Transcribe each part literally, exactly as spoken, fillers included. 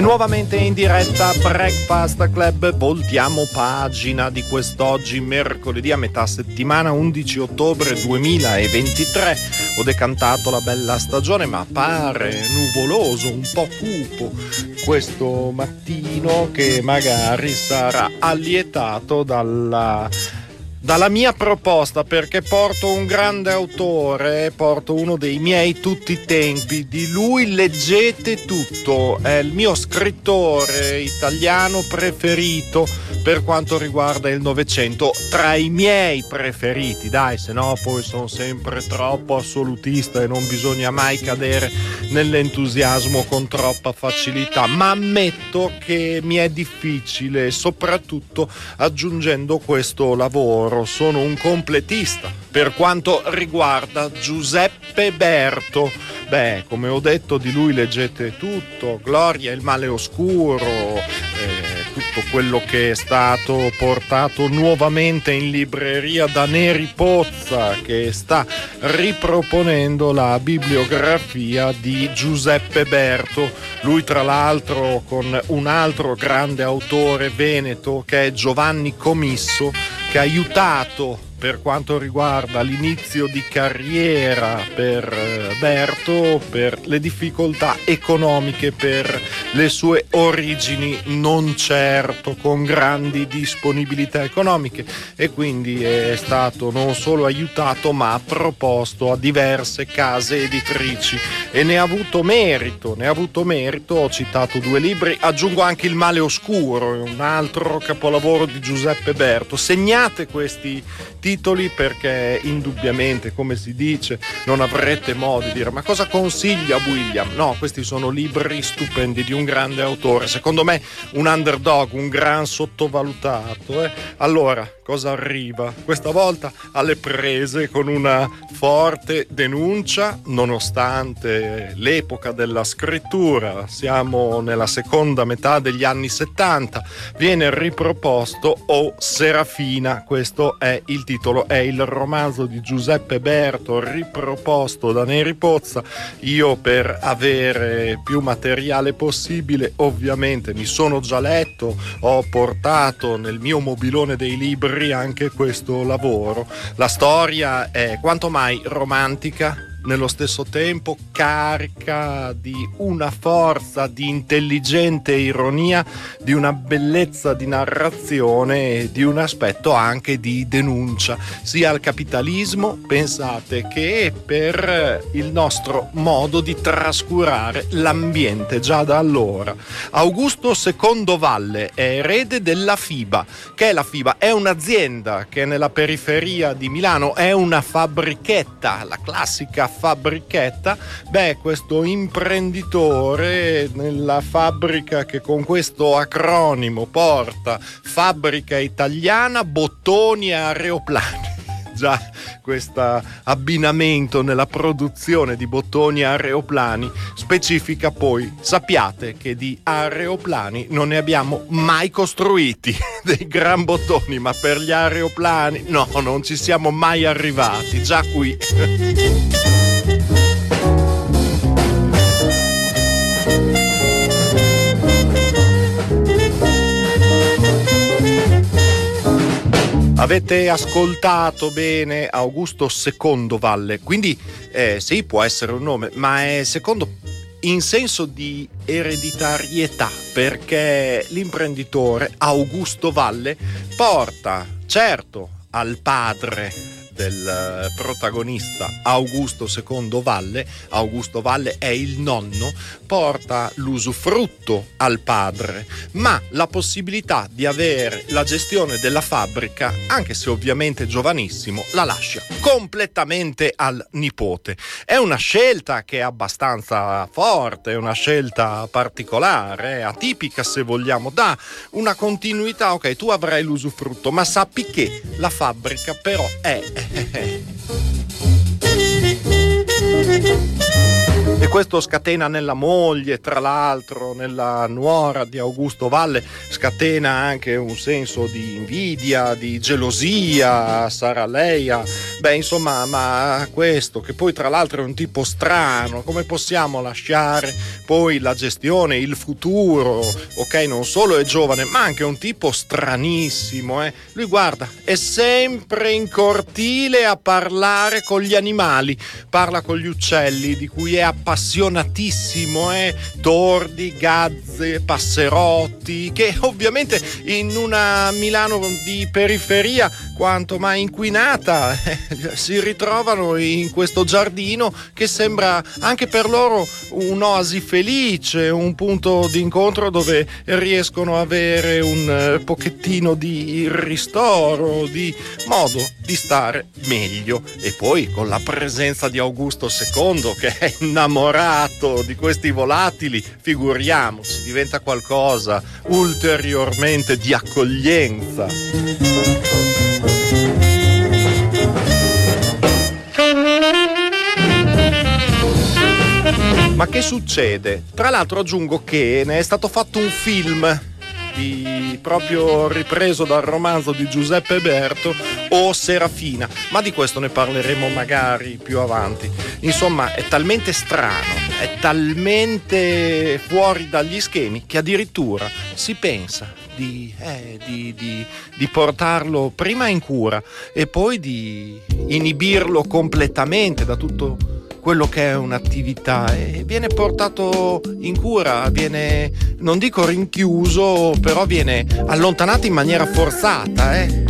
Nuovamente in diretta Breakfast Club, voltiamo pagina di quest'oggi mercoledì a metà settimana undici ottobre duemilaventitré. Ho decantato la bella stagione, ma pare nuvoloso, un po' cupo questo mattino, che magari sarà allietato dalla dalla mia proposta, perché porto un grande autore, porto uno dei miei tutti i tempi, di lui leggete tutto, è il mio scrittore italiano preferito per quanto riguarda il Novecento, tra i miei preferiti, dai, se no poi sono sempre troppo assolutista e non bisogna mai cadere nell'entusiasmo con troppa facilità, ma ammetto che mi è difficile, soprattutto aggiungendo questo lavoro. Sono un completista per quanto riguarda Giuseppe Berto. Beh, come ho detto, di lui leggete tutto, Gloria, il male oscuro, eh, tutto quello che è stato portato nuovamente in libreria da Neri Pozza, che sta riproponendo la bibliografia di Giuseppe Berto. Lui, tra l'altro, con un altro grande autore veneto che è Giovanni Comisso, che ha aiutato per quanto riguarda l'inizio di carriera per Berto, per le difficoltà economiche, per le sue origini non certo con grandi disponibilità economiche, e quindi è stato non solo aiutato ma ha proposto a diverse case editrici e ne ha avuto merito, ne ha avuto merito. Ho citato due libri, aggiungo anche Il male oscuro, un altro capolavoro di Giuseppe Berto. Segnate questi titoli perché indubbiamente, come si dice, non avrete modo di dire ma cosa consiglia William? No, questi sono libri stupendi di un grande autore, secondo me un underdog, un gran sottovalutato. Eh? Allora, cosa arriva? Questa volta alle prese con una forte denuncia, nonostante l'epoca della scrittura, siamo nella seconda metà degli anni settanta, viene riproposto O Serafina, questo è il titolo, è il romanzo di Giuseppe Berto riproposto da Neri Pozza. Io, per avere più materiale possibile, ovviamente mi sono già letto, ho portato nel mio mobilone dei libri anche questo lavoro. La storia è quanto mai romantica, nello stesso tempo carica di una forza di intelligente ironia, di una bellezza di narrazione e di un aspetto anche di denuncia sia al capitalismo, pensate, che per il nostro modo di trascurare l'ambiente già da allora. Augusto secondo Valle è erede della FIBA. Che è la FIBA? È un'azienda che è nella periferia di Milano, è una fabbrichetta, la classica fabbrichetta. Beh, questo imprenditore nella fabbrica che con questo acronimo porta Fabbrica Italiana Bottoni e Aeroplani. Già questo abbinamento nella produzione di bottoni e aeroplani specifica poi, sappiate che di aeroplani non ne abbiamo mai costruiti, dei gran bottoni, ma per gli aeroplani no, non ci siamo mai arrivati, già qui. Avete ascoltato bene, Augusto secondo Valle, quindi eh, sì, può essere un nome, ma è secondo in senso di ereditarietà, perché l'imprenditore Augusto Valle porta, certo, al padre del protagonista Augusto secondo Valle, Augusto Valle è il nonno, porta l'usufrutto al padre, ma la possibilità di avere la gestione della fabbrica, anche se ovviamente giovanissimo, la lascia completamente al nipote. È una scelta che è abbastanza forte, è una scelta particolare, atipica se vogliamo, dà una continuità. Ok, tu avrai l'usufrutto, ma sappi che la fabbrica però è E questo scatena nella moglie, tra l'altro, nella nuora di Augusto Valle, scatena anche un senso di invidia, di gelosia, sarà lei a... Beh, insomma, ma questo, che poi tra l'altro è un tipo strano, come possiamo lasciare poi la gestione, il futuro? Ok, non solo è giovane, ma anche un tipo stranissimo, eh? Lui, guarda, è sempre in cortile a parlare con gli animali, parla con gli uccelli, di cui è appassionatissimo, eh? Tordi, gazze, passerotti, che ovviamente in una Milano di periferia quanto mai inquinata eh, si ritrovano in questo giardino che sembra anche per loro un'oasi felice, un punto di incontro dove riescono a avere un pochettino di ristoro, di modo di stare meglio. E poi con la presenza di Augusto secondo, che è innamorato di questi volatili, figuriamoci, diventa qualcosa ulteriormente di accoglienza. Ma che succede? Tra l'altro aggiungo che ne è stato fatto un film di, proprio ripreso dal romanzo di Giuseppe Berto, O Serafina, ma di questo ne parleremo magari più avanti. Insomma, è talmente strano, è talmente fuori dagli schemi che addirittura si pensa di, eh, di, di, di portarlo prima in cura e poi di inibirlo completamente da tutto quello che è un'attività, e viene portato in cura, viene, non dico rinchiuso, però viene allontanato in maniera forzata, eh.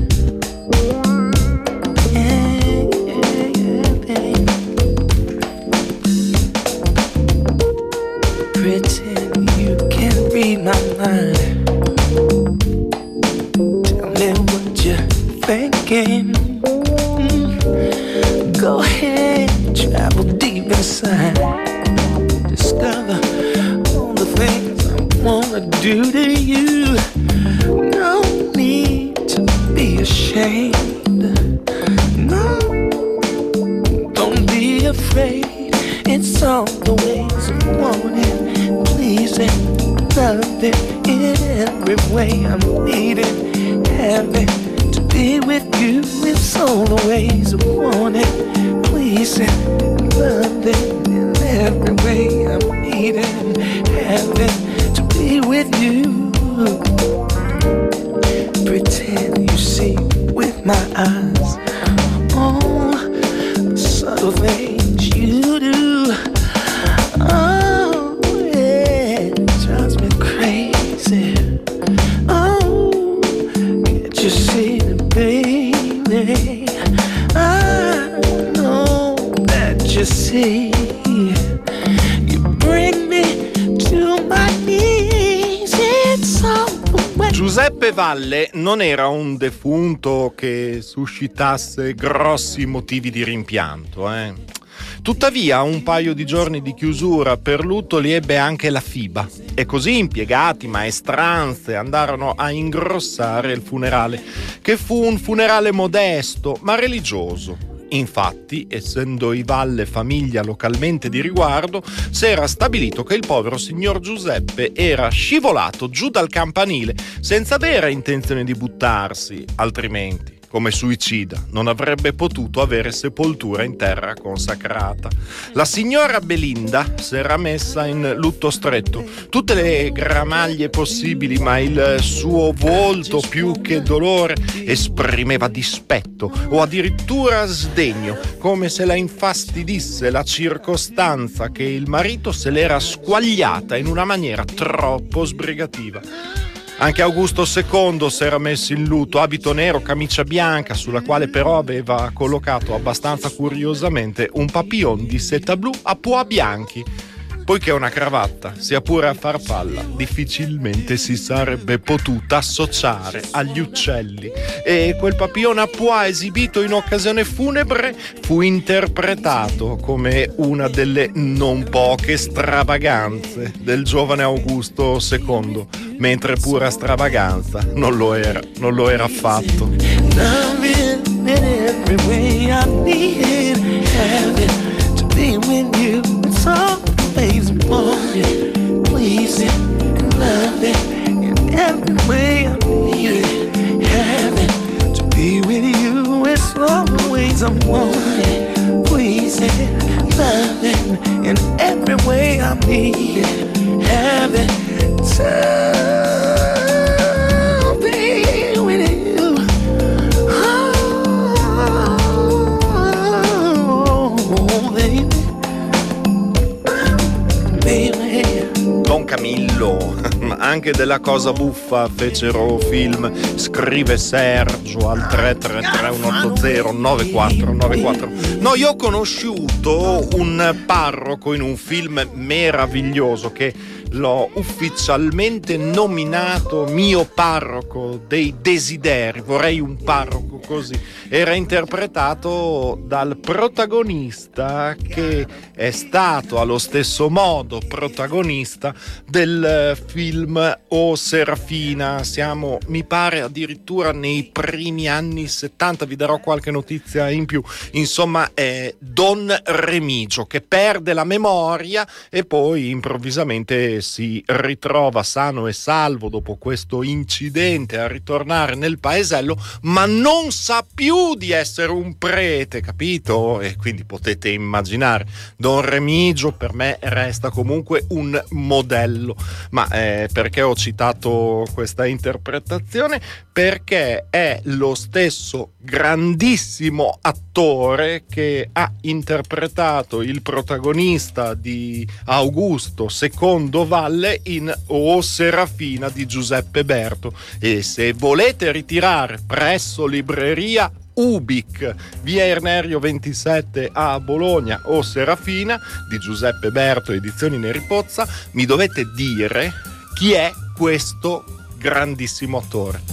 Pretend you can read my mind. Tell me what you're thinking. Mm. Go ahead, travel deep inside. Discover all the things I wanna do to you. No need to be ashamed. No, don't be afraid. It's all the ways of wanting, pleasing, loving in every way. I'm needing, having to be with you. It's all the ways of wanting, pleasing, loving in every way. I'm needing, having to be with you. Pretend you see with my eyes all the subtle things you do. Oh, yeah, it drives me crazy. Oh, can't you see it, baby? I know that you see. You bring me to my knees. It's all the way. Giuseppe Valle non era un defunto che suscitasse grossi motivi di rimpianto, eh. Tuttavia un paio di giorni di chiusura per lutto li ebbe anche la FIBA, e così impiegati, maestranze andarono a ingrossare il funerale, che fu un funerale modesto ma religioso. Infatti, essendo i Valle famiglia localmente di riguardo, si era stabilito che il povero signor Giuseppe era scivolato giù dal campanile senza vera intenzione di buttarsi, altrimenti, come suicida, non avrebbe potuto avere sepoltura in terra consacrata. La signora Belinda s'era messa in lutto stretto, tutte le gramaglie possibili, ma il suo volto, più che dolore, esprimeva dispetto o addirittura sdegno, come se la infastidisse la circostanza che il marito se l'era squagliata in una maniera troppo sbrigativa. Anche Augusto secondo s'era messo in lutto, abito nero, camicia bianca, sulla quale però aveva collocato abbastanza curiosamente un papillon di seta blu a pois bianchi, poiché una cravatta, sia pure a farfalla, difficilmente si sarebbe potuta associare agli uccelli, e quel papillon a pois esibito in occasione funebre fu interpretato come una delle non poche stravaganze del giovane Augusto secondo, mentre pura stravaganza non lo era, non lo era affatto. face, want it, please it, and love it in every way I need it. Heaven to be with you, it's always I want it, please it, love it in every way I need it. Heaven to be with you. Oh, baby. Don Camillo, anche della Cosa Buffa fecero film. Scrive Sergio al tre tre tre uno otto zero nove quattro nove quattro. No, io ho conosciuto un parroco in un film meraviglioso che l'ho ufficialmente nominato mio parroco dei desideri. Vorrei un parroco così. Era interpretato dal protagonista che è stato allo stesso modo protagonista del film O Serafina. Siamo, mi pare, addirittura nei primi anni settanta. Vi darò qualche notizia in più. Insomma, è Don Remigio che perde la memoria e poi improvvisamente si ritrova sano e salvo dopo questo incidente a ritornare nel paesello, ma non sa più di essere un prete, capito? E quindi potete immaginare, Don Remigio per me resta comunque un modello. Ma eh, perché ho citato questa interpretazione? Perché è lo stesso grandissimo attore che ha interpretato il protagonista di Augusto secondo Valle in O Serafina di Giuseppe Berto. E se volete ritirare presso libreria Ubic, via Ernerio ventisette a Bologna, O Serafina di Giuseppe Berto, edizioni Neri Pozza, mi dovete dire chi è questo grandissimo attore.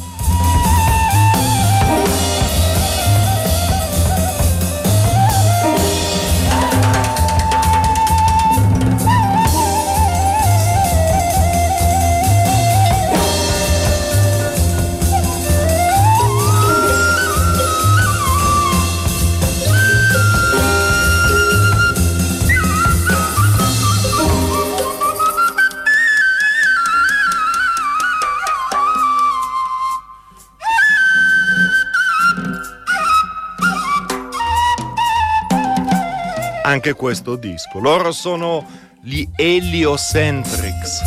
Anche questo disco. Loro sono gli Heliocentrics.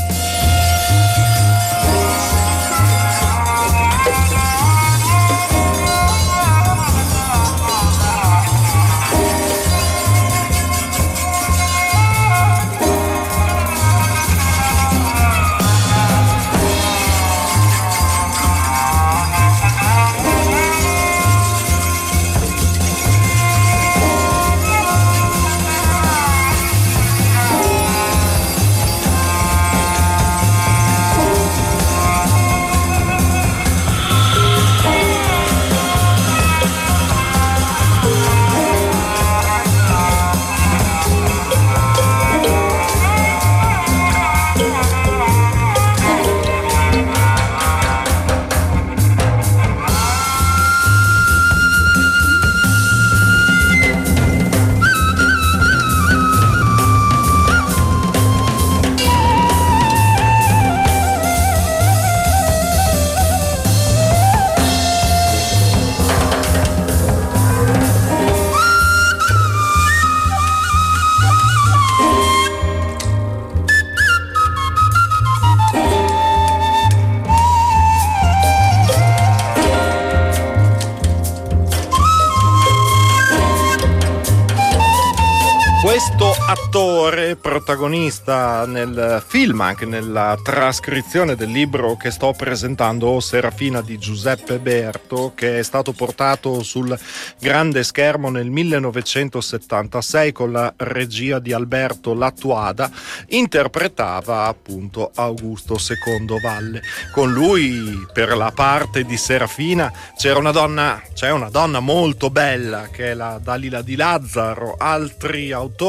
Questo attore protagonista nel film, anche nella trascrizione del libro che sto presentando, O Serafina di Giuseppe Berto, che è stato portato sul grande schermo nel millenovecentosettantasei con la regia di Alberto Lattuada, interpretava appunto Augusto secondo Valle. Con lui, per la parte di Serafina, c'era una donna, c'è una donna molto bella che è la Dalila Di Lazzaro, altri autori,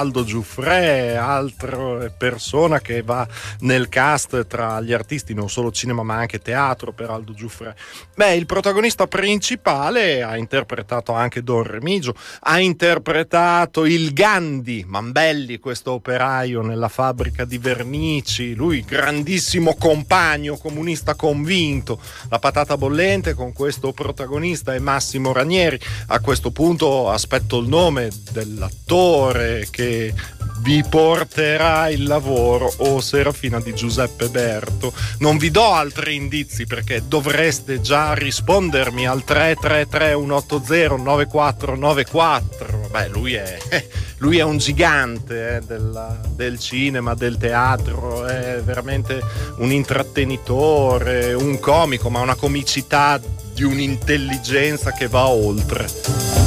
Aldo Giuffre, altra persona che va nel cast tra gli artisti non solo cinema ma anche teatro per Aldo Giuffre. Beh, il protagonista principale ha interpretato anche Don Remigio, ha interpretato il Gandhi Mambelli, questo operaio nella fabbrica di vernici, lui grandissimo compagno comunista convinto. La patata bollente con questo protagonista è Massimo Ranieri. A questo punto aspetto il nome dell'attore che vi porterà il lavoro, O Serafina, di Giuseppe Berto. Non vi do altri indizi perché dovreste già rispondermi al tre tre tre uno otto zero nove quattro nove quattro. Beh, lui è, lui è un gigante eh, della, del cinema, del teatro, è veramente un intrattenitore, un comico, ma una comicità di un'intelligenza che va oltre.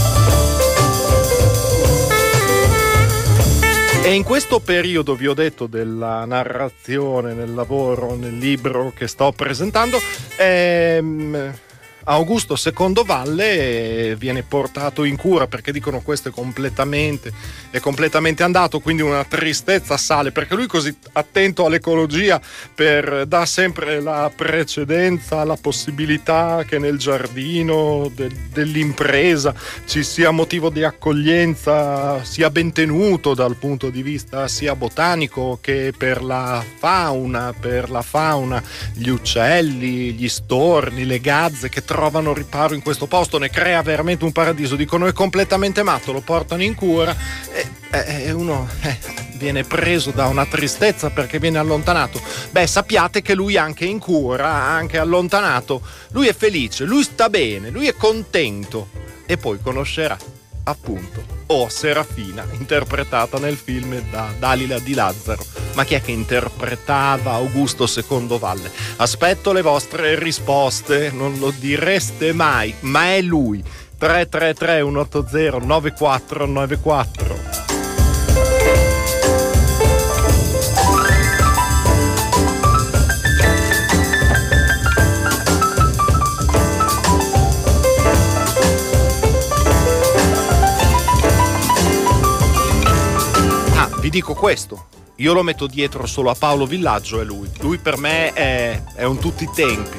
E in questo periodo, vi ho detto, della narrazione, nel lavoro, nel libro che sto presentando, ehm, Augusto Secondo Valle viene portato in cura perché dicono questo è completamente, è completamente andato, quindi una tristezza sale perché lui così attento all'ecologia per, dà sempre la precedenza, la possibilità che nel giardino de, dell'impresa ci sia motivo di accoglienza, sia ben tenuto dal punto di vista sia botanico che per la fauna, per la fauna, gli uccelli, gli storni, le gazze che trovano riparo in questo posto, ne crea veramente un paradiso. Dicono è completamente matto, lo portano in cura e, e uno eh, viene preso da una tristezza perché viene allontanato. Beh, sappiate che lui anche in cura, anche allontanato, lui è felice, lui sta bene, lui è contento e poi conoscerà appunto O Serafina, interpretata nel film da Dalila Di Lazzaro. Ma chi è che interpretava Augusto Secondo Valle? Aspetto le vostre risposte, non lo direste mai, ma è lui. tre tre tre uno otto zero nove quattro nove quattro. Vi dico questo, io lo metto dietro solo a Paolo Villaggio e lui. Lui per me è, è un tutti i tempi.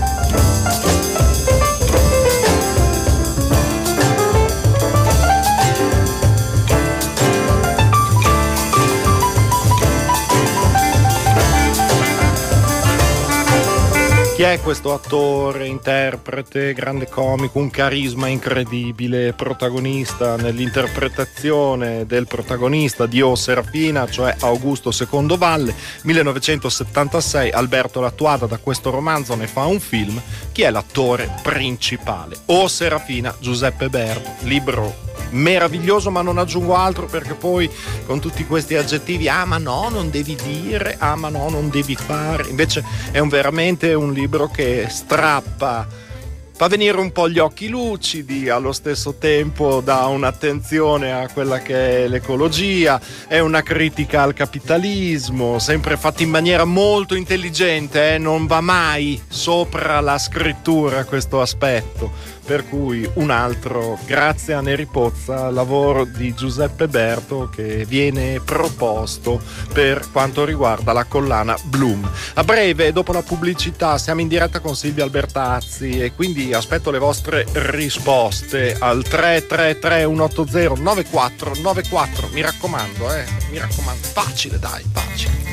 Chi è questo attore, interprete, grande comico, un carisma incredibile, protagonista nell'interpretazione del protagonista di O Serafina, cioè Augusto Secondo Valle, millenovecentosettantasei, Alberto Lattuada da questo romanzo ne fa un film. Chi è l'attore principale? O Serafina, Giuseppe Berto, libro meraviglioso, ma non aggiungo altro perché poi con tutti questi aggettivi, ah ma no non devi dire, ah ma no non devi fare, invece è un, veramente un libro che strappa, fa venire un po' gli occhi lucidi, allo stesso tempo dà un'attenzione a quella che è l'ecologia, è una critica al capitalismo, sempre fatta in maniera molto intelligente, eh? Non va mai sopra la scrittura questo aspetto. Per cui un altro, grazie a Neri Pozza, lavoro di Giuseppe Berto che viene proposto per quanto riguarda la collana Bloom. A breve, dopo la pubblicità, siamo in diretta con Silvia Albertazzi e quindi aspetto le vostre risposte al tre tre tre uno otto zero nove quattro nove quattro. Mi raccomando, eh, mi raccomando, facile dai, facile.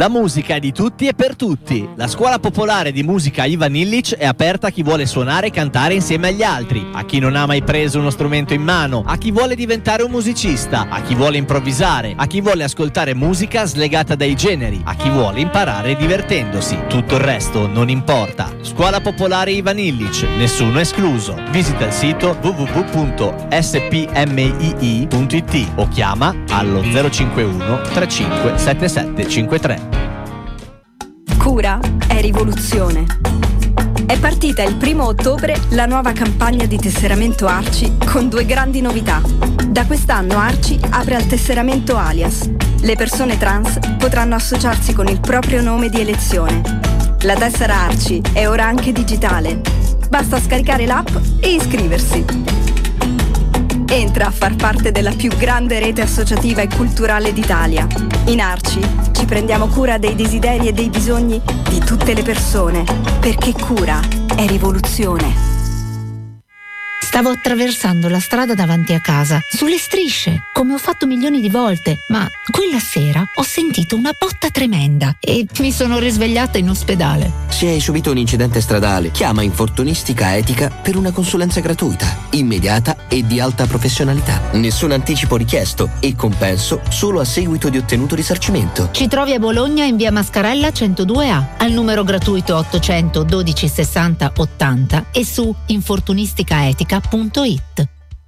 La musica è di tutti e per tutti. La scuola popolare di musica Ivan Illich è aperta a chi vuole suonare e cantare insieme agli altri, a chi non ha mai preso uno strumento in mano, a chi vuole diventare un musicista, a chi vuole improvvisare, a chi vuole ascoltare musica slegata dai generi, a chi vuole imparare divertendosi. Tutto il resto non importa. Scuola popolare Ivan Illich, nessuno escluso. Visita il sito w w w punto s p m i i punto i t o chiama allo zero cinque uno tre cinque sette sette cinque tre. Cura è rivoluzione. È partita il primo ottobre la nuova campagna di tesseramento Arci con due grandi novità. Da quest'anno Arci apre al tesseramento alias. Le persone trans potranno associarsi con il proprio nome di elezione. La tessera Arci è ora anche digitale. Basta scaricare l'app e iscriversi. Entra a far parte della più grande rete associativa e culturale d'Italia. In Arci ci prendiamo cura dei desideri e dei bisogni di tutte le persone, perché cura è rivoluzione. Stavo attraversando la strada davanti a casa, sulle strisce, come ho fatto milioni di volte, ma quella sera ho sentito una botta tremenda e mi sono risvegliata in ospedale. Se hai subito un incidente stradale, chiama Infortunistica Etica per una consulenza gratuita, immediata e di alta professionalità. Nessun anticipo richiesto e compenso solo a seguito di ottenuto risarcimento. Ci trovi a Bologna in via Mascarella centodue A, al numero gratuito ottocento dodici sessanta ottanta e su infortunisticaetica punto it.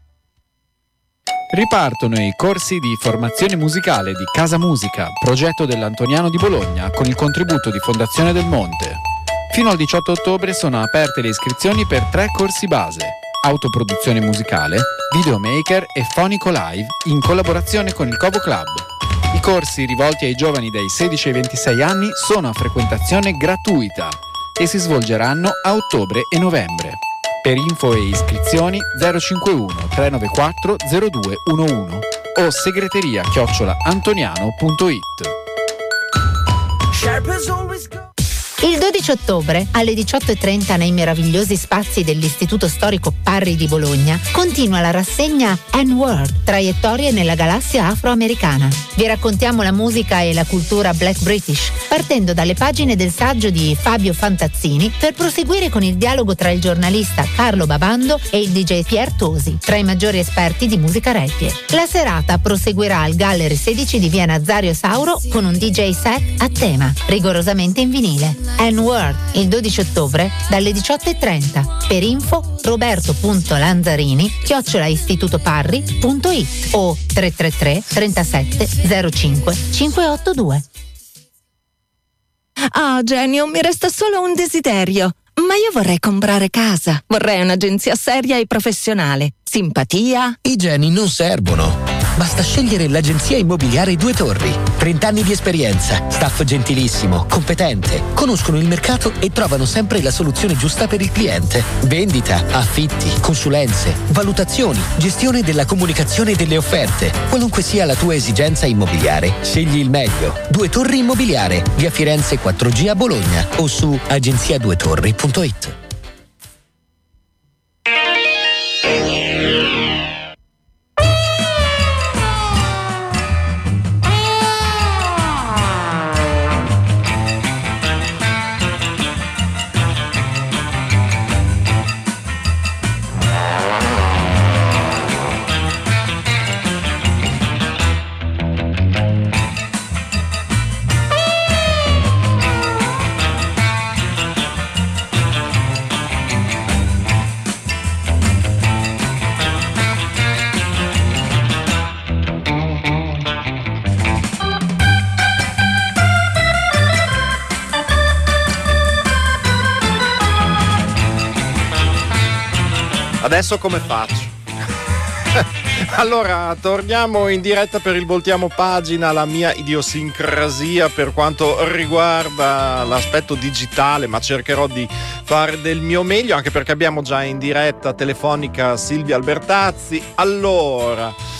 Ripartono i corsi di formazione musicale di Casa Musica, progetto dell'Antoniano di Bologna, con il contributo di Fondazione del Monte. Fino al diciotto ottobre sono aperte le iscrizioni per tre corsi base: autoproduzione musicale, videomaker e fonico live, in collaborazione con il Covo Club. I corsi rivolti ai giovani dai sedici ai ventisei anni sono a frequentazione gratuita e si svolgeranno a ottobre e novembre. Per info e iscrizioni zero cinque uno tre nove quattro zero due uno uno o segreteria chiocciola antoniano punto it. Il dodici ottobre alle diciotto e trenta nei meravigliosi spazi dell'Istituto Storico Parri di Bologna continua la rassegna N-Word, traiettorie nella galassia afroamericana. Vi raccontiamo la musica e la cultura Black British, partendo dalle pagine del saggio di Fabio Fantazzini per proseguire con il dialogo tra il giornalista Carlo Babando e il D J Pier Tosi, tra i maggiori esperti di musica reggae. La serata proseguirà al Gallery sedici di via Nazario Sauro con un D J set a tema, rigorosamente in vinile. N-Word, il dodici ottobre dalle diciotto e trenta. Per info roberto punto lanzarini chiocciola istituto parri punto it o tre tre tre trentasette zero cinque cinquecentottantadue. Ah, Genio, mi resta solo un desiderio. Ma io vorrei comprare casa. Vorrei un'agenzia seria e professionale. Simpatia. I geni non servono. Basta scegliere l'agenzia immobiliare Due Torri. trenta anni di esperienza, staff gentilissimo, competente, conoscono il mercato e trovano sempre la soluzione giusta per il cliente. Vendita, affitti, consulenze, valutazioni, gestione della comunicazione e delle offerte. Qualunque sia la tua esigenza immobiliare, scegli il meglio. Due Torri Immobiliare, via Firenze quattro G a Bologna o su agenzia due torri punto it. Adesso come faccio? Allora, torniamo in diretta per il Voltiamo Pagina, la mia idiosincrasia per quanto riguarda l'aspetto digitale, ma cercherò di fare del mio meglio, anche perché abbiamo già in diretta telefonica Silvia Albertazzi. Allora,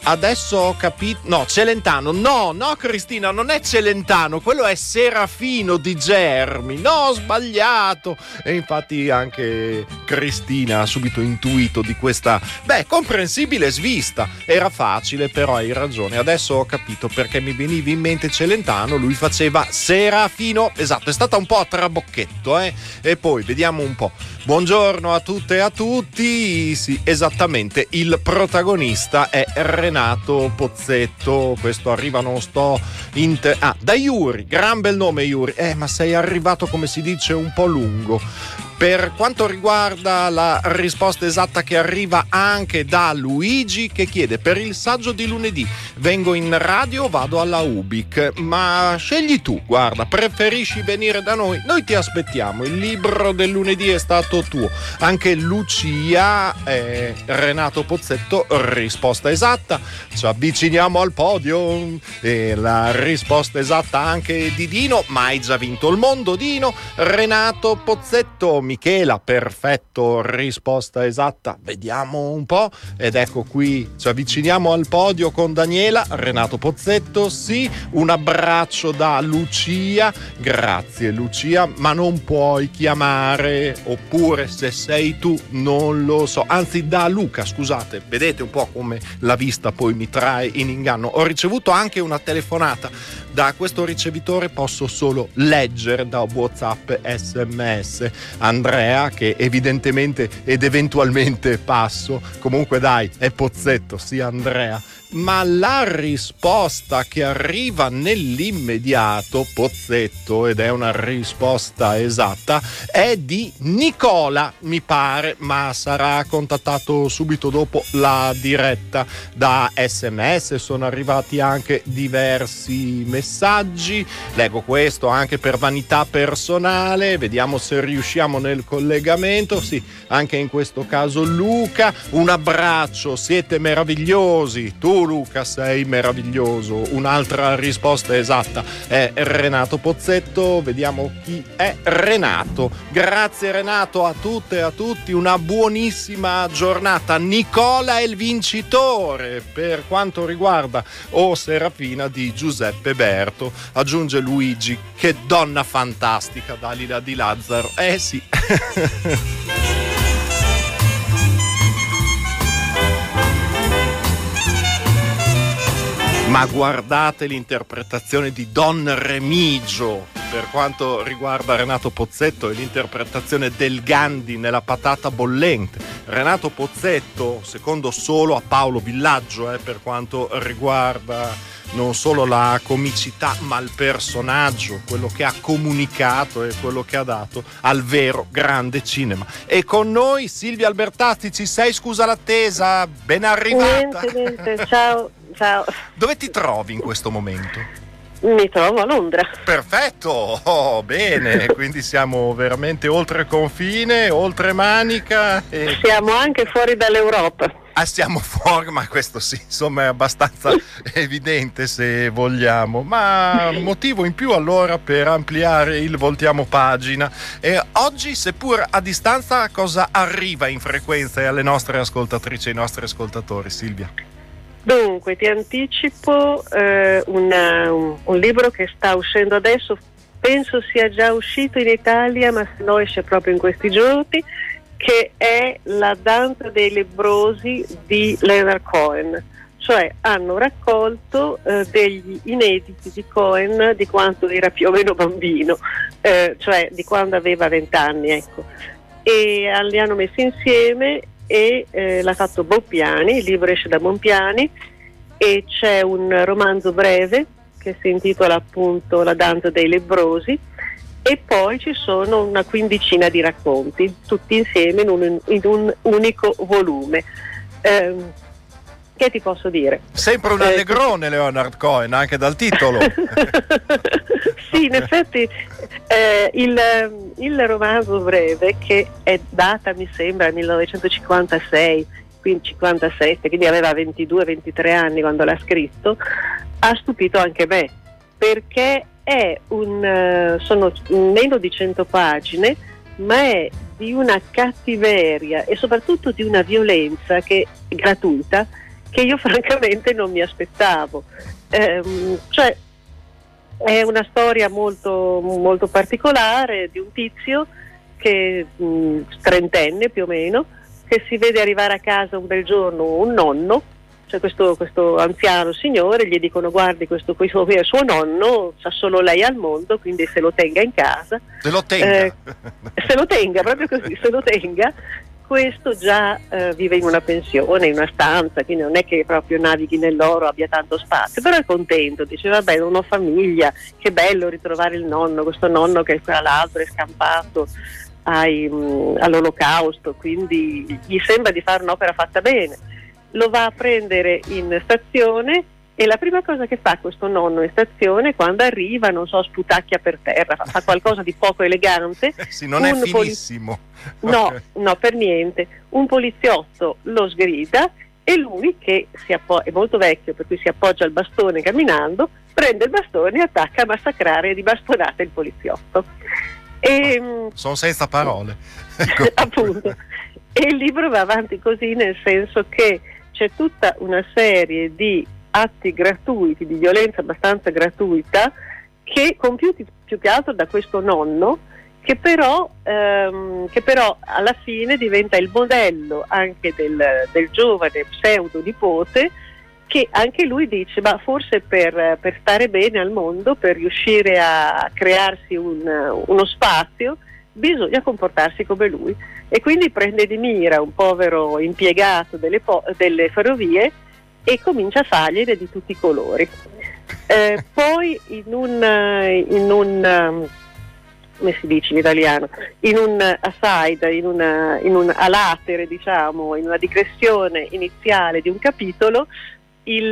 adesso ho capito. No, Celentano. No, no, Cristina, non è Celentano, quello è Serafino Di Germi. No, ho sbagliato. E infatti anche Cristina ha subito intuito di questa, beh, comprensibile svista. Era facile, però hai ragione. Adesso ho capito perché mi veniva in mente Celentano, lui faceva Serafino. Esatto, è stata un po' a trabocchetto, eh? E poi vediamo un po'. Buongiorno a tutte e a tutti. Sì, esattamente, il protagonista è Renato Pozzetto. Questo arriva, non sto inter... ah, da Iuri, gran bel nome Iuri. Eh, ma sei arrivato, come si dice, un po' lungo. Per quanto riguarda la risposta esatta, che arriva anche da Luigi, che chiede: per il saggio di lunedì vengo in radio o vado alla Ubic? Ma scegli tu, guarda, preferisci venire da noi? Noi ti aspettiamo, il libro del lunedì è stato tuo. Anche Lucia, eh, Renato Pozzetto, risposta esatta. Ci avviciniamo al podio. E la risposta esatta anche di Dino, ma hai già vinto il mondo, Dino. Renato Pozzetto. Michela, perfetto, risposta esatta. Vediamo un po'. Ed ecco qui, ci avviciniamo al podio con Daniela. Renato Pozzetto, sì. Un abbraccio da Lucia. Grazie Lucia, ma non puoi chiamare, oppure se sei tu non lo so. Anzi, da Luca, scusate. Vedete un po' come la vista poi mi trae in inganno. Ho ricevuto anche una telefonata. Da questo ricevitore posso solo leggere da WhatsApp sms. Andrea, che evidentemente ed eventualmente passo, comunque dai, è Pozzetto, sì Andrea. Ma la risposta che arriva nell'immediato, Pozzetto, ed è una risposta esatta, è di Nicola, mi pare, ma sarà contattato subito dopo la diretta. Da sms sono arrivati anche diversi messaggi, leggo questo anche per vanità personale, vediamo se riusciamo nel collegamento. Sì, anche in questo caso Luca, un abbraccio, siete meravigliosi. Tu Luca sei meraviglioso. Un'altra risposta esatta è Renato Pozzetto. Vediamo chi è Renato. Grazie Renato, a tutte e a tutti una buonissima giornata. Nicola è il vincitore per quanto riguarda O Serafina di Giuseppe Berto. Aggiunge Luigi: che donna fantastica, Dalila Di Lazzaro. Eh sì. Ma guardate l'interpretazione di Don Remigio per quanto riguarda Renato Pozzetto e l'interpretazione del Gandhi nella Patata bollente. Renato Pozzetto, secondo solo a Paolo Villaggio, eh, per quanto riguarda non solo la comicità ma il personaggio, quello che ha comunicato e quello che ha dato al vero grande cinema. E con noi Silvia Albertazzi, ci sei? Scusa l'attesa, ben arrivata. Niente, niente, ciao. Ciao. Dove ti trovi in questo momento? Mi trovo a Londra. Perfetto, oh, bene, quindi siamo veramente oltre confine, oltre Manica. E... siamo anche fuori dall'Europa. Ah, siamo fuori, ma questo sì, insomma è abbastanza evidente se vogliamo. Ma motivo in più allora per ampliare il voltiamo pagina. E oggi, seppur a distanza, cosa arriva in frequenza alle nostre ascoltatrici e ai nostri ascoltatori, Silvia? Dunque, ti anticipo eh, una, un, un libro che sta uscendo adesso, penso sia già uscito in Italia, ma se no esce proprio in questi giorni, che è La danza dei lebbrosi di Leonard Cohen. Cioè hanno raccolto eh, degli inediti di Cohen di quando era più o meno bambino, eh, cioè di quando aveva vent'anni, ecco. E li hanno messi insieme e eh, l'ha fatto Bompiani, il libro esce da Bompiani, e c'è un romanzo breve che si intitola appunto La danza dei lebbrosi, e poi ci sono una quindicina di racconti, tutti insieme in un, in un unico volume. Eh, che ti posso dire? Sempre un allegrone eh, Leonard Cohen, anche dal titolo. Sì, in effetti eh, il, il romanzo breve, che è data mi sembra millenovecentocinquantasei, quindi cinquantasette, quindi aveva ventidue ventitré anni quando l'ha scritto, ha stupito anche me, perché è un sono meno di cento pagine, ma è di una cattiveria e soprattutto di una violenza che gratuita, che io francamente non mi aspettavo. Ehm, cioè è una storia molto, molto particolare di un tizio che mh, trentenne più o meno, che si vede arrivare a casa un bel giorno un nonno, cioè questo, questo anziano signore, gli dicono: guardi, questo, questo qui è suo nonno, sa solo lei al mondo, quindi se lo tenga in casa. Se lo tenga. Eh, se lo tenga, proprio così, se lo tenga. Questo già eh, vive in una pensione, in una stanza, quindi non è che proprio navighi nell'oro, abbia tanto spazio, però è contento, dice: vabbè, non ho famiglia, che bello ritrovare il nonno, questo nonno che tra l'altro è scampato ai, mh, all'olocausto, quindi gli sembra di fare un'opera fatta bene. Lo va a prendere in stazione e la prima cosa che fa questo nonno in stazione, quando arriva, non so, sputacchia per terra, fa, fa qualcosa di poco elegante. Sì, non è finissimo. Poli- no, okay. no, per niente. Un poliziotto lo sgrida e lui, che si appo- è molto vecchio, per cui si appoggia al bastone camminando, prende il bastone e attacca a massacrare di bastonate il poliziotto. E, sono senza parole. Appunto. E il libro va avanti così, nel senso che c'è tutta una serie di atti gratuiti, di violenza abbastanza gratuita, che compiuti più che altro da questo nonno, che però, ehm, che però alla fine diventa il modello anche del, del giovane pseudo nipote, che anche lui dice: ma forse per, per stare bene al mondo, per riuscire a crearsi un, uno spazio, bisogna comportarsi come lui. E quindi prende di mira un povero impiegato delle, po- delle ferrovie e comincia a fargliene di tutti i colori. Eh, poi in un, in un come si dice in italiano, in un aside, in una, in un alatere, diciamo, in una digressione iniziale di un capitolo, il,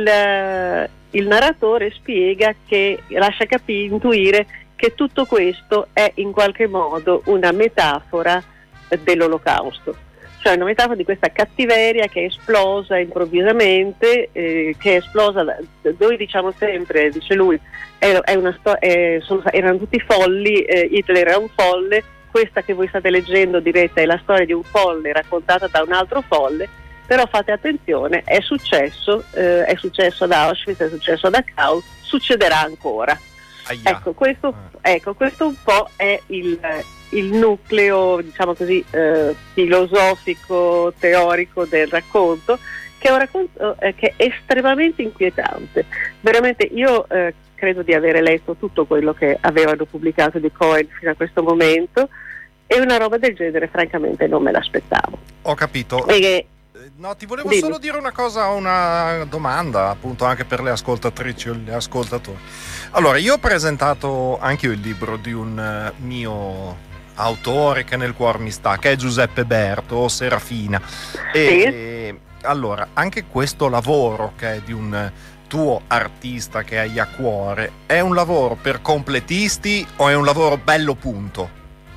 il narratore spiega, che lascia capire, intuire che tutto questo è in qualche modo una metafora dell'olocausto, cioè una metafora di questa cattiveria che è esplosa improvvisamente, eh, che è esplosa, noi diciamo sempre, dice lui, è, è una sto- è, sono, erano tutti folli, eh, Hitler era un folle, questa che voi state leggendo, direte, è la storia di un folle raccontata da un altro folle, però fate attenzione, è successo, eh, è successo ad Auschwitz, è successo ad Dachau, succederà ancora. Ecco questo, ecco, questo un po' è il, il nucleo, diciamo così, eh, filosofico, teorico del racconto, che è un racconto eh, che è estremamente inquietante. Veramente io eh, credo di avere letto tutto quello che avevano pubblicato di Cohen fino a questo momento, e una roba del genere francamente non me l'aspettavo. Ho capito. E, No, ti volevo Dimmi. solo dire una cosa, una domanda appunto anche per le ascoltatrici o gli ascoltatori. Allora, io ho presentato anche io il libro di un uh, mio autore che nel cuore mi sta, che è Giuseppe Berto, o Serafina. E, sì. e allora, anche questo lavoro che è di un tuo artista che hai a cuore, è un lavoro per completisti o è un lavoro bello punto?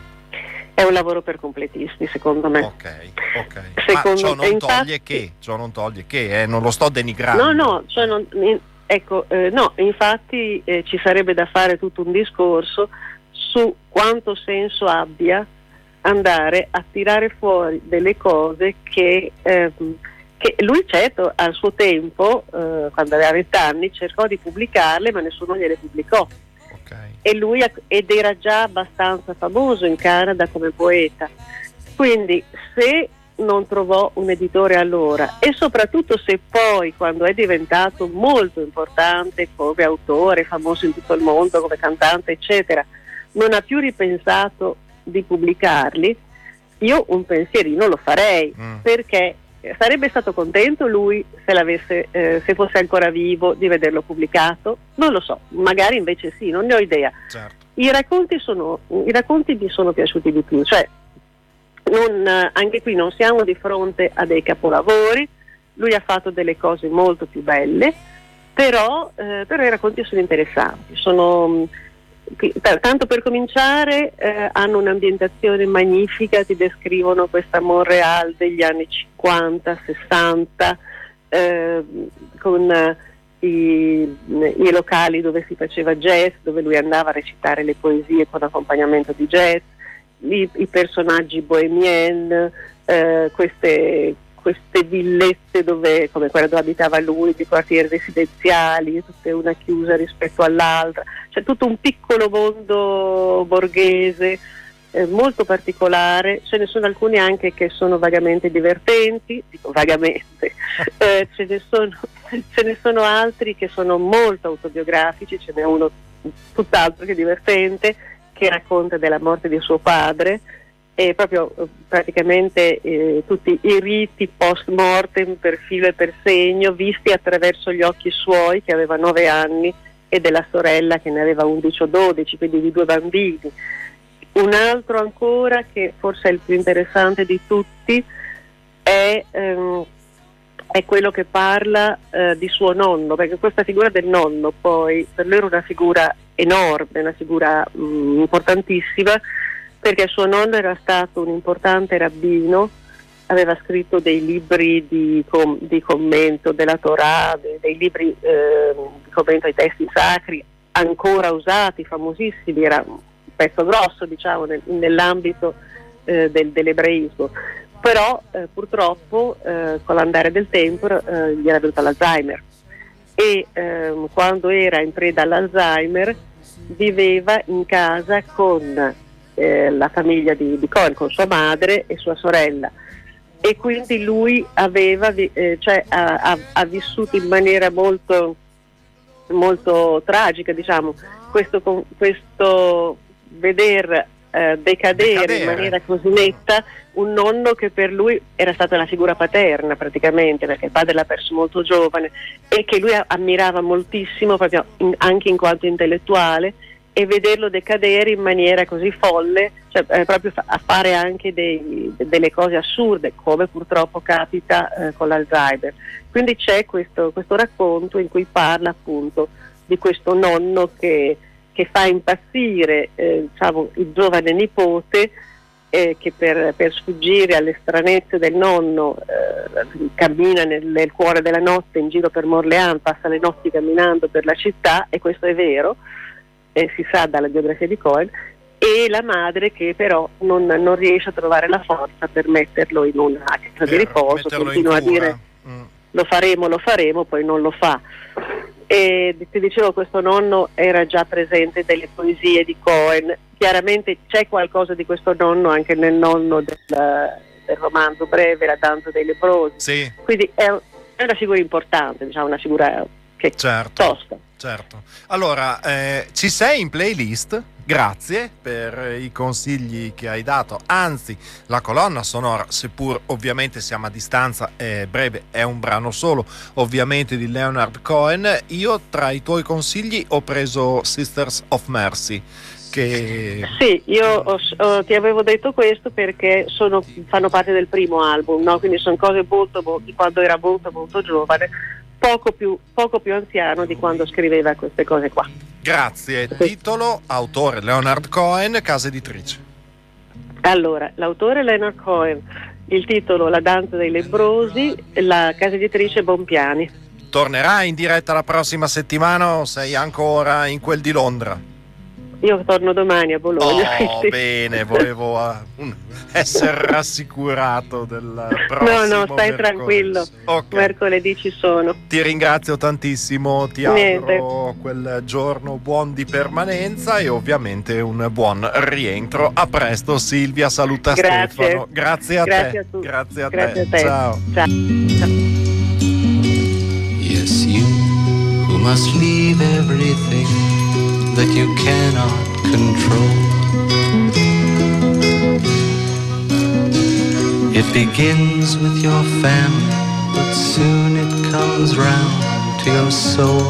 È un lavoro per completisti, secondo me. Ok, ok. Secondo, Ma ciò non infatti, toglie che, ciò non toglie che, eh, non lo sto denigrando. No, no, cioè non, ecco, eh, no, infatti eh, ci sarebbe da fare tutto un discorso su quanto senso abbia andare a tirare fuori delle cose che, eh, che lui, certo, al suo tempo, eh, quando aveva vent'anni, cercò di pubblicarle, ma nessuno gliele pubblicò. E lui ed era già abbastanza famoso in Canada come poeta, quindi se non trovò un editore allora, e soprattutto se poi, quando è diventato molto importante come autore, famoso in tutto il mondo come cantante eccetera, non ha più ripensato di pubblicarli, io un pensierino lo farei, mm. perché sarebbe stato contento lui se l'avesse, eh, se fosse ancora vivo, di vederlo pubblicato? Non lo so, magari invece sì, non ne ho idea. Certo. I racconti sono, i racconti mi sono piaciuti di più, cioè non, anche qui non siamo di fronte a dei capolavori, lui ha fatto delle cose molto più belle, però, eh, però i racconti sono interessanti, sono tanto per cominciare eh, hanno un'ambientazione magnifica, ti descrivono questa Montreal degli anni cinquanta sessanta, eh, con eh, i, i locali dove si faceva jazz, dove lui andava a recitare le poesie con accompagnamento di jazz, i, i personaggi bohemien, eh, queste, queste villette dove, come quella dove abitava lui, di quartieri residenziali, tutte una chiusa rispetto all'altra, c'è tutto un piccolo mondo borghese eh, molto particolare. Ce ne sono alcuni anche che sono vagamente divertenti, dico vagamente, eh, ce ne sono, ce ne sono altri che sono molto autobiografici. Ce n'è uno tutt'altro che divertente, che racconta della morte di suo padre, e proprio praticamente eh, tutti i riti post mortem per filo e per segno, visti attraverso gli occhi suoi, che aveva nove anni, e della sorella che ne aveva undici o dodici, quindi di due bambini. Un altro ancora, che forse è il più interessante di tutti, è, ehm, è quello che parla eh, di suo nonno, perché questa figura del nonno poi per lui era una figura enorme, una figura mh, importantissima, perché suo nonno era stato un importante rabbino, aveva scritto dei libri di, com- di commento della Torah, dei, dei libri eh, di commento ai testi sacri ancora usati, famosissimi, era un pezzo grosso, diciamo, nel, nell'ambito eh, del, dell'ebraismo. Però eh, purtroppo eh, con l'andare del tempo eh, gli era venuto l'Alzheimer, e eh, quando era in preda all'Alzheimer viveva in casa con eh, la famiglia di, di Cohen, con sua madre e sua sorella, e quindi lui aveva eh, cioè, ha, ha, ha vissuto in maniera molto, molto tragica, diciamo, questo, questo veder eh, decadere, decadere in maniera così netta un nonno che per lui era stata la figura paterna praticamente, perché il padre l'ha perso molto giovane, e che lui ammirava moltissimo proprio in, anche in quanto intellettuale, e vederlo decadere in maniera così folle, cioè eh, proprio fa- a fare anche dei, delle cose assurde, come purtroppo capita eh, con l'Alzheimer. Quindi c'è questo, questo racconto in cui parla appunto di questo nonno che, che fa impazzire eh, diciamo, il giovane nipote, eh, che per, per sfuggire alle stranezze del nonno eh, cammina nel, nel cuore della notte in giro per Morlean, passa le notti camminando per la città, e questo è vero, eh, si sa dalla biografia di Cohen, e la madre che però non, non riesce a trovare la forza per metterlo in una casa di riposo, continua a dire mm. lo faremo, lo faremo, poi non lo fa. E ti dicevo, questo nonno era già presente nelle poesie di Cohen, chiaramente c'è qualcosa di questo nonno anche nel nonno del, del romanzo breve La danza dei leprosi, sì. Quindi è, è una figura importante, diciamo, una figura che certo, tosta. Certo. Allora, eh, ci sei in playlist? Grazie per i consigli che hai dato. Anzi, la colonna sonora, seppur ovviamente siamo a distanza, è breve, è un brano solo, ovviamente di Leonard Cohen. Io tra i tuoi consigli ho preso Sisters of Mercy. Che... Sì, io ho, ho, ti avevo detto questo perché sono, fanno parte del primo album, no? Quindi sono cose molto, molto, quando era molto molto giovane, poco più, poco più anziano di quando scriveva queste cose qua. Grazie. Titolo, autore Leonard Cohen, casa editrice. Allora, l'autore Leonard Cohen, il titolo La danza dei lebbrosi, la casa editrice Bompiani. Tornerai in diretta la prossima settimana o sei ancora in quel di Londra? Io torno domani a Bologna. Oh, quindi... bene, volevo uh, un, essere rassicurato del prossimo. No, no, stai mercoledì. Tranquillo. Okay. Mercoledì ci sono. Ti ringrazio tantissimo, ti Niente. auguro quel giorno buon di permanenza e ovviamente un buon rientro. A presto, Silvia, saluta Grazie. Stefano. Grazie a Grazie te. a tu. Grazie a Grazie te. a te. Ciao. Ciao. Ciao. Yes, you who must leave everything that you cannot control. It begins with your family, but soon it comes round to your soul.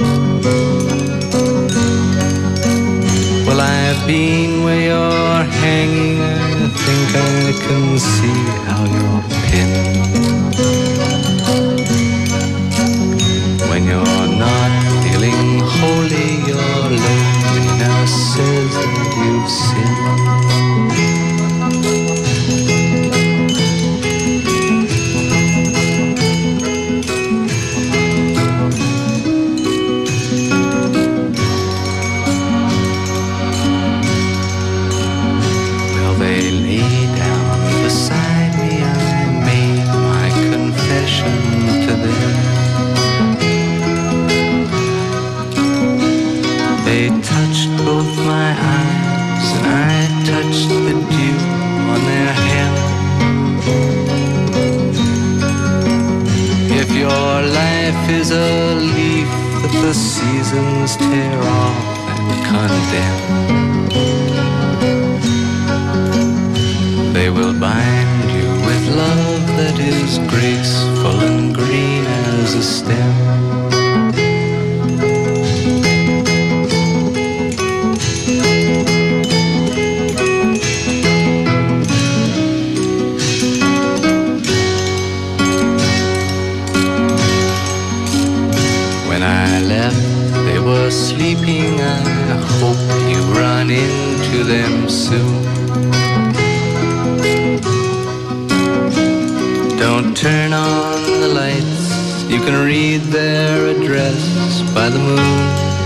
Well, I've been where you're hanging, I think I can see how you're pinned. When you're not feeling holy, your loneliness says that you've sinned. Well, they lay down beside me, I made is a leaf that the seasons tear off and condemn. They will bind you with love that is graceful and green as a stem. Sleeping, I hope you run into them soon. Don't turn on the lights, you can read their address by the moon.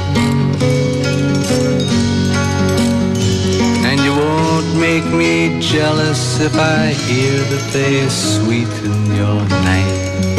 And you won't make me jealous if I hear that they sweeten your night.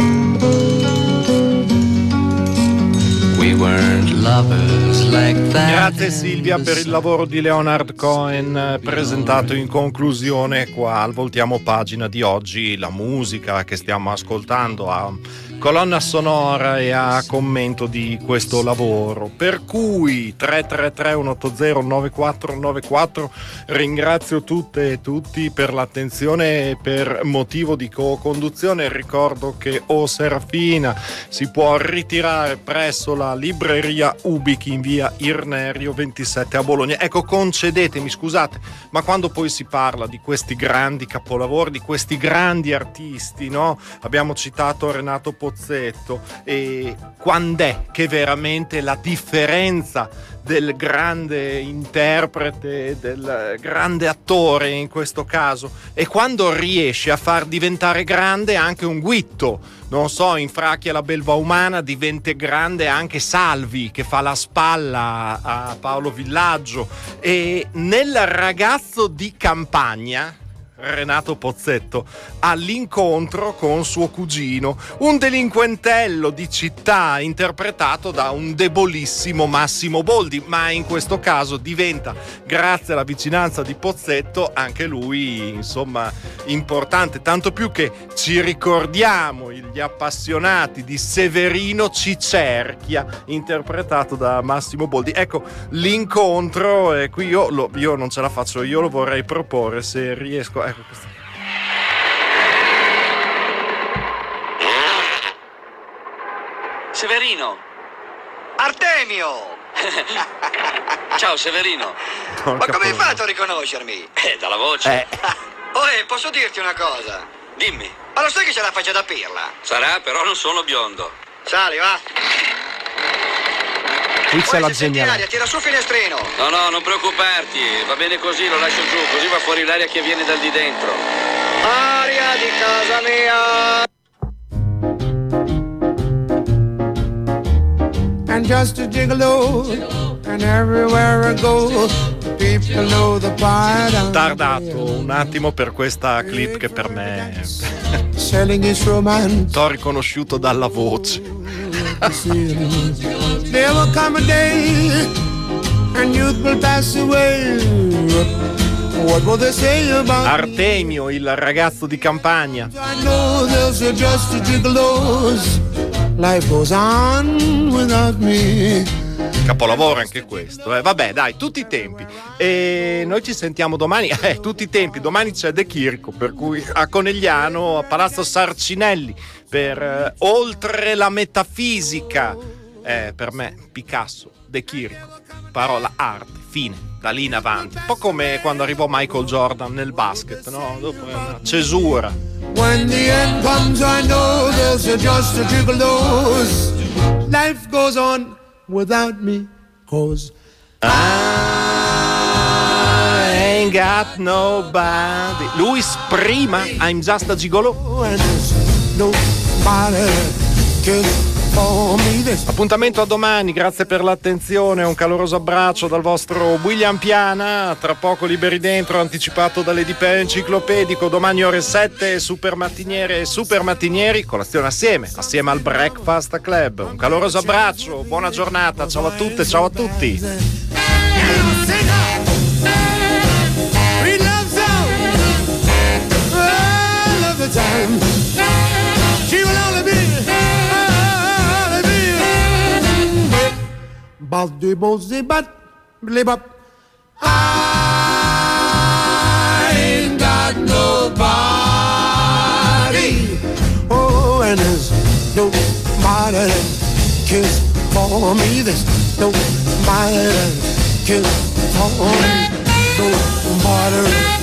Grazie Silvia per il lavoro di Leonard Cohen presentato in conclusione qua al Voltiamo Pagina di oggi. La musica che stiamo ascoltando a colonna sonora e a commento di questo lavoro, per cui tre tre tre uno otto zero nove quattro nove quattro. Ringrazio tutte e tutti per l'attenzione e per motivo di co-conduzione. Ricordo che O Serafina si può ritirare presso la libreria Ubichi in via Irnerio ventisette a Bologna. Ecco, concedetemi, scusate, ma quando poi si parla di questi grandi capolavori, di questi grandi artisti, no? Abbiamo citato Renato Pozzetto, e quand'è che veramente la differenza del grande interprete, del grande attore in questo caso, e quando riesce a far diventare grande anche un Guitto, non so, in Fracchia la belva umana diventa grande anche Salvi che fa la spalla a Paolo Villaggio, e nel Ragazzo di campagna Renato Pozzetto all'incontro con suo cugino, un delinquentello di città interpretato da un debolissimo Massimo Boldi, ma in questo caso diventa, grazie alla vicinanza di Pozzetto, anche lui insomma importante, tanto più che ci ricordiamo gli appassionati di Severino Cicerchia interpretato da Massimo Boldi. Ecco, l'incontro, e qui io, lo, io non ce la faccio, io lo vorrei proporre se riesco. Ecco questo. Severino! Artemio! Ciao Severino! Non Ma come hai fatto a riconoscermi? Eh, dalla voce. Eh. Oh, eh, posso dirti una cosa? Dimmi. Ma lo sai che c'è la faccia da pirla? Sarà, però non sono biondo. Sali, va! Qui c'è la geniale. Tira su il finestrino. No, no, non preoccuparti, va bene così, lo lascio giù, così va fuori l'aria che viene dal di dentro. Aria di casa mia. And just a gigolo, and everywhere I go, people know the part I'm tardato un attimo per questa clip che per me selling his romance. T'ho riconosciuto dalla voce. There will come a day and youth will pass away. What will they say about Artemio, il ragazzo di campagna. I know there's just a gigolos. Life goes on without me. Capolavoro anche questo, eh. Vabbè, dai, tutti i tempi. E noi ci sentiamo domani, eh, tutti i tempi. Domani c'è De Chirico, per cui a Conegliano, a Palazzo Sarcinelli, per eh, Oltre la metafisica. Eh, per me, Picasso, De Chirico, parola arte, fine, da lì in avanti. Un po' come quando arrivò Michael Jordan nel basket, no? Dopo è una cesura. When the end comes, I know there's just a gigolo's. Life goes on without me, cause I ain't got nobody. Luis Prima, I'm just a gigolo. and there's nobody cares for me. This Appuntamento a domani, grazie per l'attenzione, un caloroso abbraccio dal vostro William Piana. Tra poco Liberi Dentro, anticipato dall'Ediper Enciclopedico. Domani ore sette, super mattiniere e super mattinieri, colazione assieme, assieme al Breakfast Club. Un caloroso abbraccio, buona giornata, ciao a tutte, ciao a tutti. time. She will only be, only be I'll do both the but live up. I ain't got nobody. Oh, and there's nobody that cares for me. There's nobody that cares for me. Nobody.